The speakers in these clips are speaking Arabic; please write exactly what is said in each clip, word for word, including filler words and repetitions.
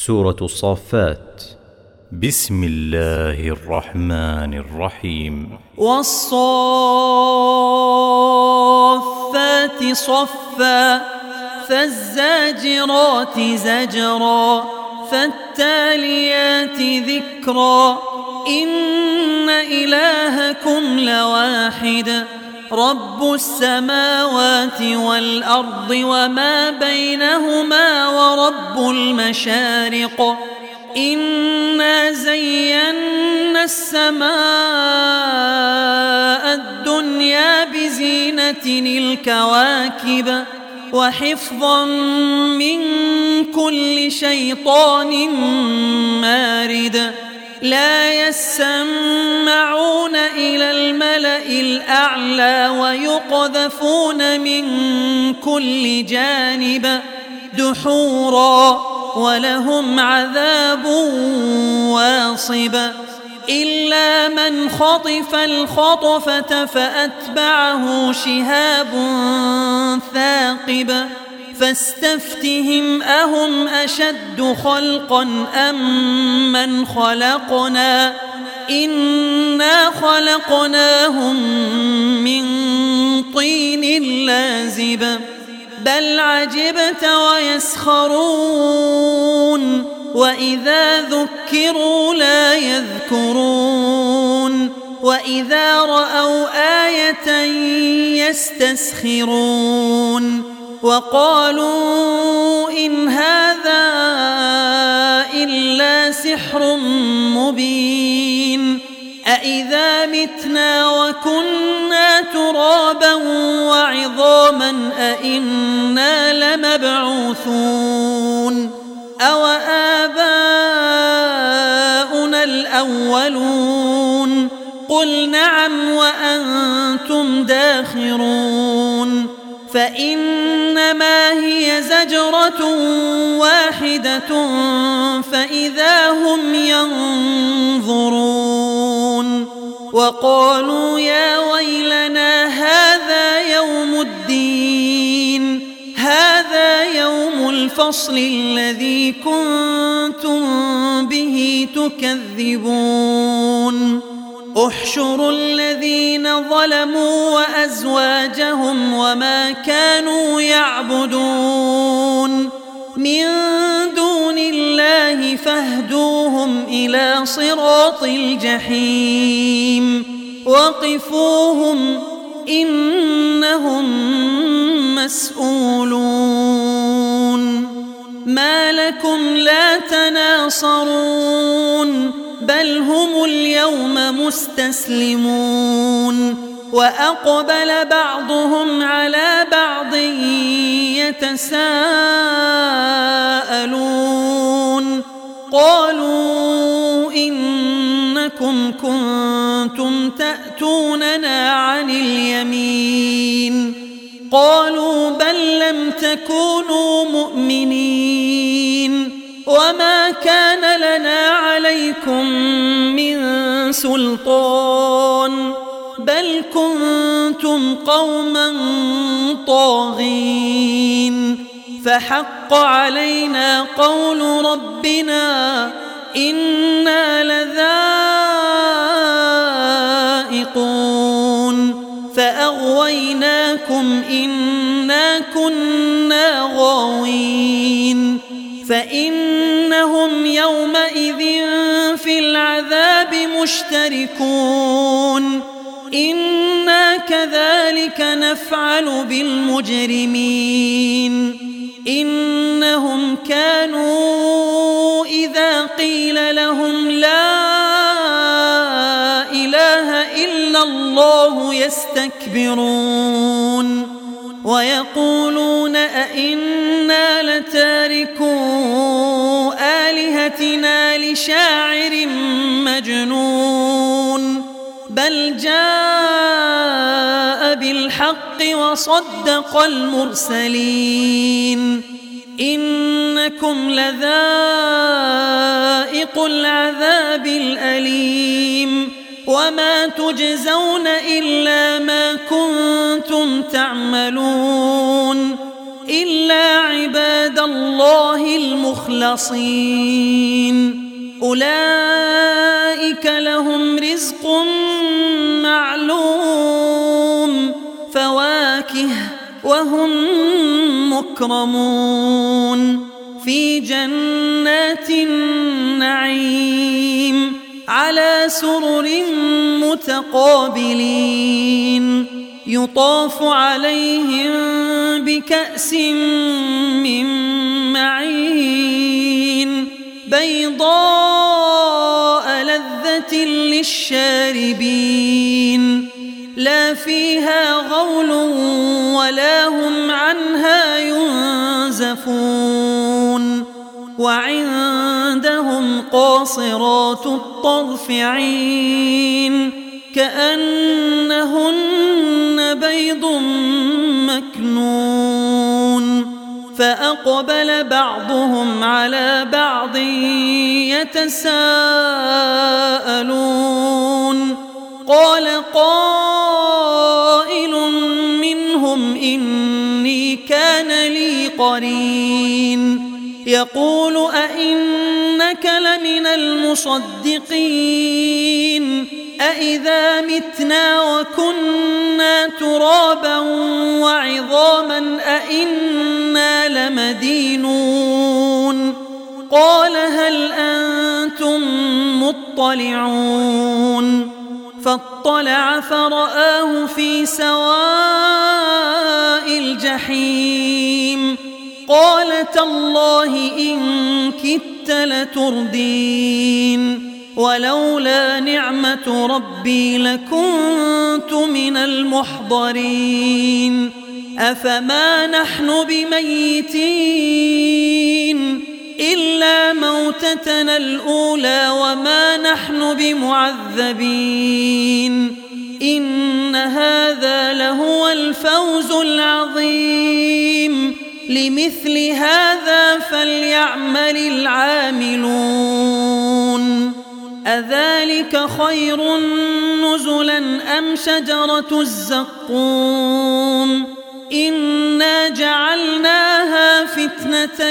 سورة الصافات. بسم الله الرحمن الرحيم. والصافات صفا فالزاجرات زجرا فالتاليات ذكرا إن إلهكم لواحد رب السماوات والأرض وما بينهما ورب المشارق إنا زينا السماء الدنيا بزينة الكواكب وحفظا من كل شيطان مارد لا يسمعون إلى الملأ الأعلى ويقذفون من كل جانب دحورا ولهم عذاب واصب إلا من خطف الخطفة فأتبعه شهاب ثاقب فاستفتهم أهم أشد خلقا أم من خلقنا إنا خلقناهم من طين لازب بل عجبت ويسخرون وإذا ذكروا لا يذكرون وإذا رأوا آية يستسخرون وقالوا إن هذا إلا سحر مبين أإذا متنا وكنا ترابا وعظاما أإنا لمبعوثون أو آباؤنا الأولون قل نعم وأنتم داخرون فإنما هي زجرة واحدة فإذا هم ينظرون وقالوا يا ويلنا هذا يوم الدين هذا يوم الفصل الذي كنتم به تكذبون احشروا الذين ظلموا وأزواجهم وما كانوا يعبدون من دون الله فاهدوهم إلى صراط الجحيم وقفوهم إنهم مسؤولون ما لكم لا تناصرون بل هم اليوم مستسلمون وأقبل بعضهم على بعض يتساءلون قالوا إنكم كنتم تأتوننا عن اليمين قالوا بل لم تكونوا مؤمنين وما كان لنا عليكم من سلطان بل كنتم قوما طاغين فحق علينا قول ربنا إنا لذائقون فأغويناكم إنا كنا غاوين فإنهم يومئذ في العذاب مشتركون إنا كذلك نفعل بالمجرمين إنهم كانوا إذا قيل لهم لا إله إلا الله يستكبرون ويقولون أئنا لتاركو آلهتنا لشاعر مجنون بل جاء بالحق وصدق المرسلين إنكم لذائق العذاب الأليم وما تجزون إلا ما كنتم تعملون إلا عباد الله المخلصين أولئك لهم رزق معلوم فواكه وهم مكرمون في جنات النعيم على سرر متقابلين يطاف عليهم بكأس من معين بيضاء لذة للشاربين لا فيها غول ولا هم عنها ينزفون وعندهم قاصرات الطرف عين كأنهن بيض مكنون فأقبل بعضهم على بعض يتساءلون قال قائل منهم إني كان لي قرين يقول أئنك لمن المصدقين أئذا متنا وكنا ترابا وعظاما أئنا لمدينون قال هل أنتم مطلعون فاطلع فرآه في سواء الجحيم قال تالله إن كدت لتردين ولولا نعمة ربي لكنت من المحضرين أفما نحن بميتين إلا موتتنا الأولى وما نحن بمعذبين إن هذا لهو الفوز العظيم لمثل هذا فليعمل العاملون أذلك خير نزلا أم شجرة الزقوم إنا جعلناها فتنة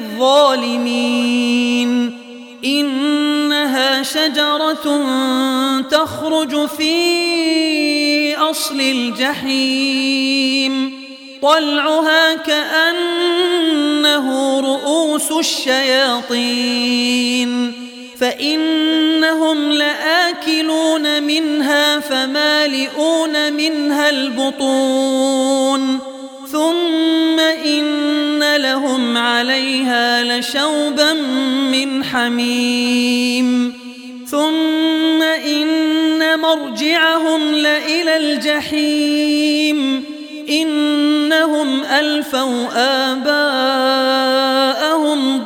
للظالمين إنها شجرة تخرج في أصل الجحيم طلعها كأنه رؤوس الشياطين فإنهم لآكلون منها فمالئون منها البطون ثم إن لهم عليها لشوبا من حميم ثم إن مرجعهم لإلى الجحيم إنهم ألفوا آباءهم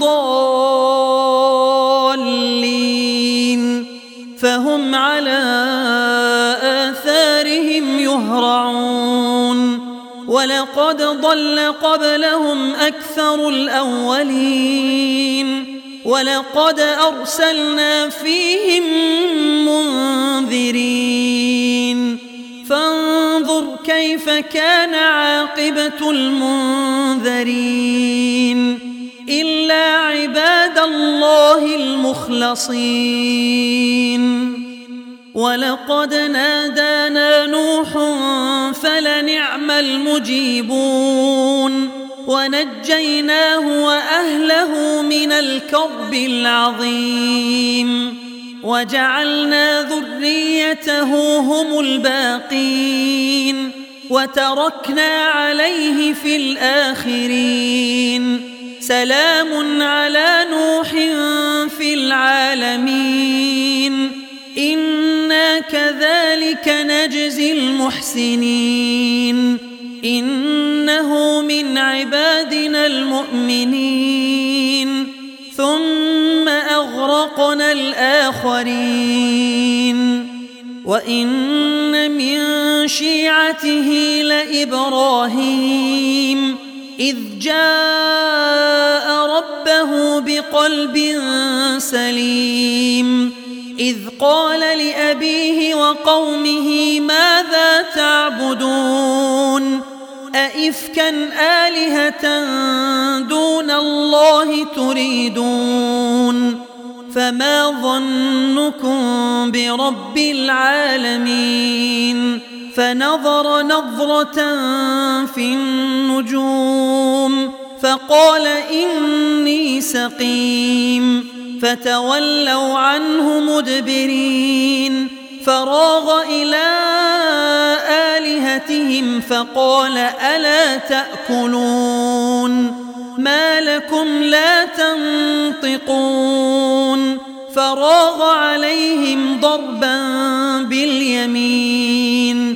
ضالين فهم على آثارهم يهرعون ولقد ضل قبلهم أكثر الأولين ولقد أرسلنا فيهم منذرين فانظر كيف كان عاقبة المنذرين إلا عباد الله المخلصين ولقد نادانا نوح فلنعم المجيبون ونجيناه وأهله من الكرب العظيم وجعلنا ذريته هم الباقين وتركنا عليه في الآخرين سلام على نوح في العالمين إنا كذلك نجزي المحسنين إنه من عبادنا المؤمنين ثم أغرقنا الآخرين وإن من شيعته لإبراهيم إذ جاء ربه بقلب سليم إذ قال لأبيه وقومه ماذا تعبدون أئفكا آلهة دون الله تريدون فما ظنكم برب العالمين فنظر نظرة في النجوم فقال إني سقيم فتولوا عنه مدبرين فراغ إلى آلهتهم فقال ألا تأكلون ما لكم لا تنطقون فراغ عليهم ضربا باليمين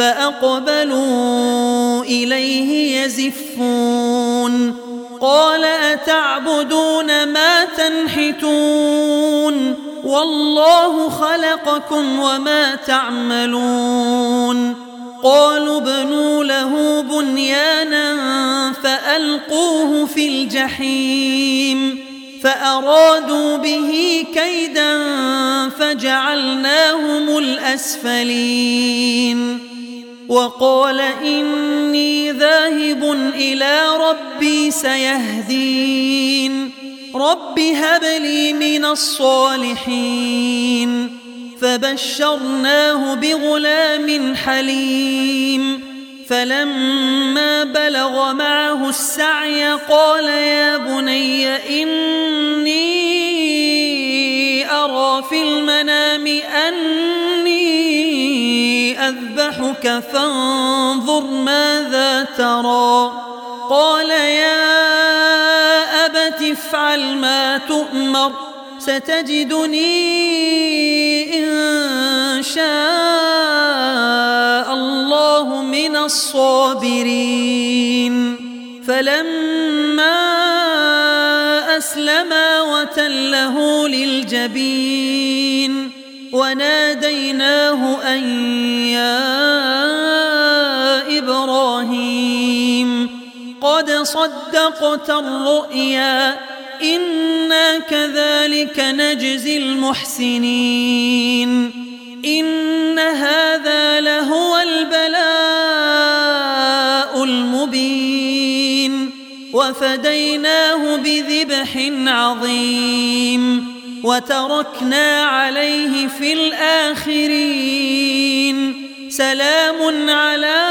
فأقبلوا إليه يزفون قال أتعبدون ما تنحتون والله خلقكم وما تعملون قالوا ابنوا له بنيانا فألقوه في الجحيم فأرادوا به كيدا فجعلناهم الأسفلين وقال إني ذاهب إلى ربي سيهدين رب هب لي من الصالحين فبشرناه بغلام حليم فلما بلغ معه السعي قال يا بني إني أرى في المنام أني أذبحك فانظر ماذا ترى قال يا أبت افعل ما تؤمر ستجدني إن شاء الله من الصابرين فلما أسلما وتله للجبين وناديناه أن يا إبراهيم قد صدقت الرؤيا إنا كذلك نجزي المحسنين إن هذا لهو البلاء المبين وفديناه بذبح عظيم وتركنا عليه في الآخرين سلام على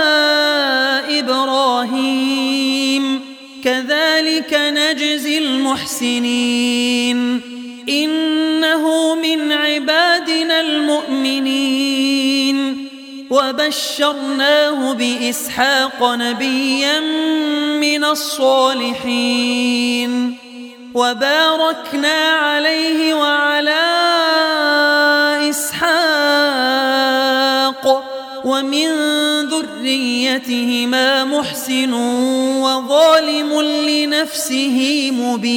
إبراهيم كذلك نجزي المحسنين إنه من عبادنا المؤمنين وبشرناه بإسحاق نبيا من الصالحين وباركنا عليه وعلى إسحاق ومن ذريتهما محسن وظالم لنفسه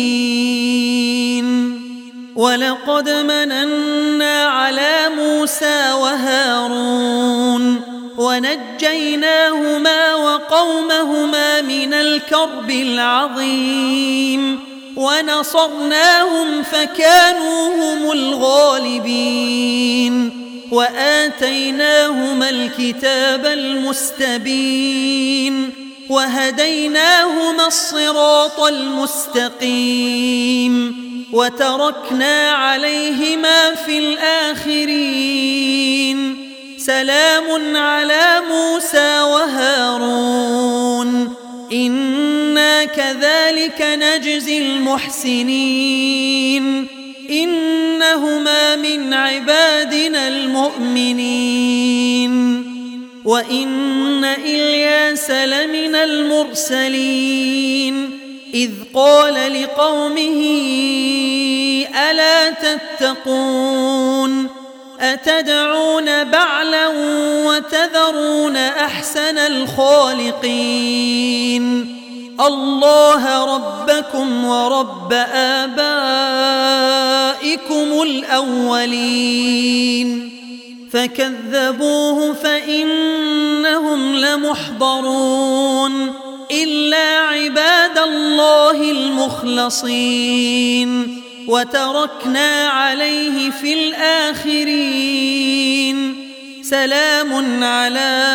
مبين ولقد مننا على موسى وهارون ونجيناهما وقومهما من الكرب العظيم ونصرناهم فكانوا هم الغالبين وآتيناهما الكتاب المستبين وهديناهما الصراط المستقيم وتركنا عليهما في الآخرين سلام على موسى وهارون إنا كذلك نجزي المحسنين إنهما من عبادنا المؤمنين وإن إلياس لمن المرسلين إذ قال لقومه ألا تتقون أتدعون بعلا وتذرون أحسن الخالقين الله ربكم ورب آبائكم الأولين فكذبوه فإنهم لمحضرون إلا عباد الله المخلصين وتركنا عليه في الآخرين سلام على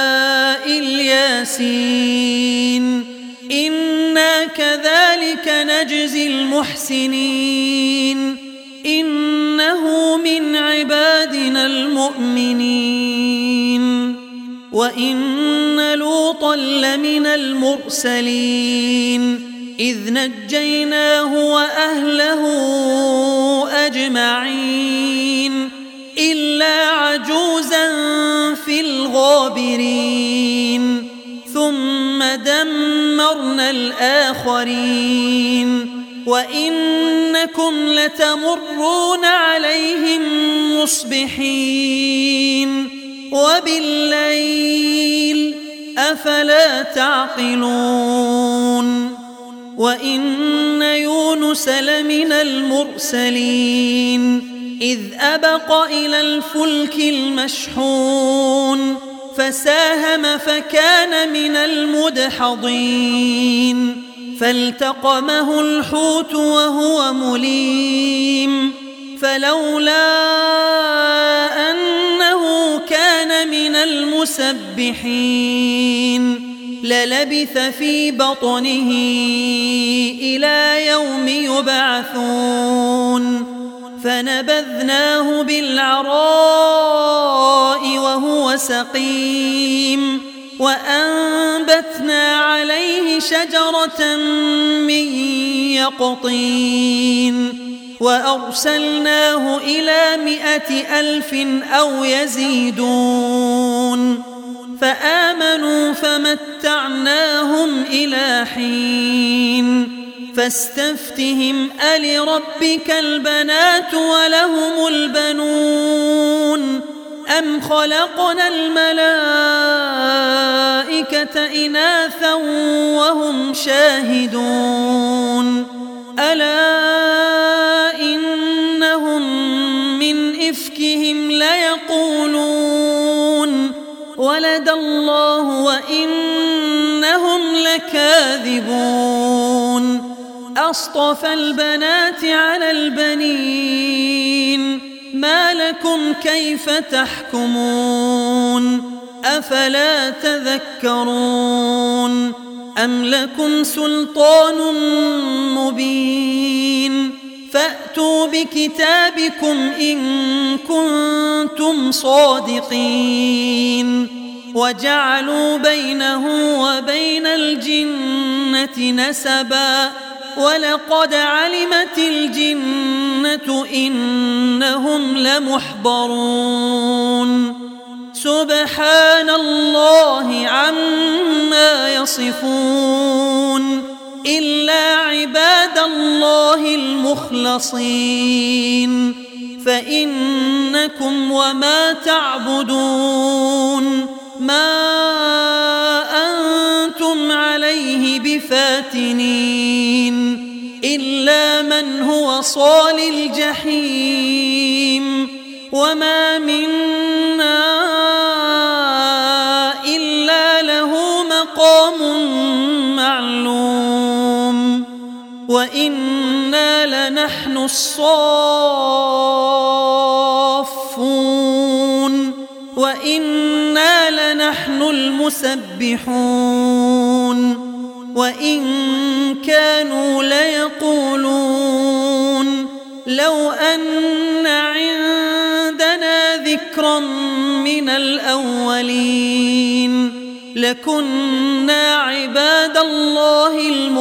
الياسين إنا كذلك نجزي المحسنين إنه من عبادنا المؤمنين وإن لوطا لمن المرسلين إذ نجيناه وأهله أجمعين إلا عجوزا في الغابرين ثم دمرنا الآخرين وإنكم لتمرون عليهم مصبحين وبالليل أفلا تعقلون وإن يونس لمن المرسلين إذ أبق إلى الفلك المشحون فساهم فكان من المدحضين فالتقمه الحوت وهو مليم فلولا أنه كان من المسبحين للبث في بطنه إلى يوم يبعثون فنبذناه بالعراء وهو سقيم وأنبتنا عليه شجرة من يقطين وأرسلناه إلى مائة ألف أو يزيدون فآمنوا فمتعناهم إلى حين فاستفتهم ألربك البنات ولهم البنون أم خلقنا الملائكة إناثا وهم شاهدون ألا إنهم من إفكهم ليقولون ولد الله وإنهم لكاذبون أصطفى البنات على البنين ما لكم كيف تحكمون أفلا تذكرون أم لكم سلطان مبين فأتوا بكتابكم إن كنتم صادقين وجعلوا بينه وبين الجنة نسبا ولقد علمت الجنة إنهم لمحضرون سبحان الله عما يصفون إلا عباد الله المخلصين فإنكم وما تعبدون ما أنتم عليه بفاتنين إلا من هو صال الجحيم وما منا إلا له مقام معلوم وإنا لنحن الصافون وإنا لنحن المسبحون وإن كانوا ليقولون لو أن عندنا ذكرا من الأولين لكنا عباد الله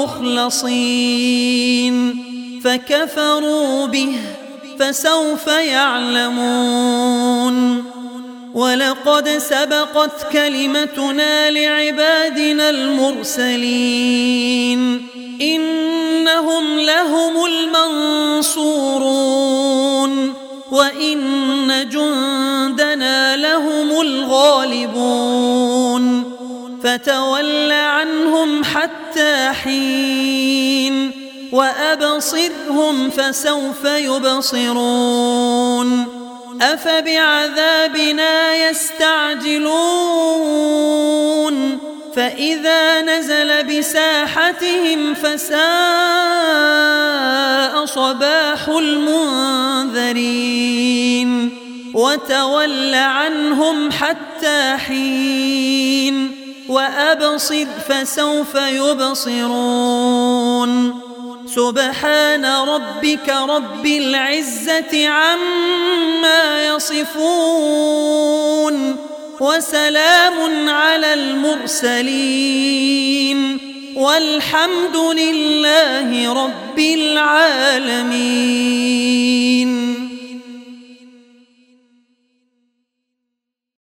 المخلصين فكفروا به فسوف يعلمون ولقد سبقت كلمتنا لعبادنا المرسلين إنهم لهم المنصورون وإن جندنا لهم الغالبون فتول عنهم حتى حين وأبصرهم فسوف يبصرون أفبعذابنا يستعجلون فإذا نزل بساحتهم فساء صباح المنذرين وتول عنهم حتى حين وأبصر فسوف يبصرون سبحان ربك رب العزة عما يصفون وسلام على المرسلين والحمد لله رب العالمين.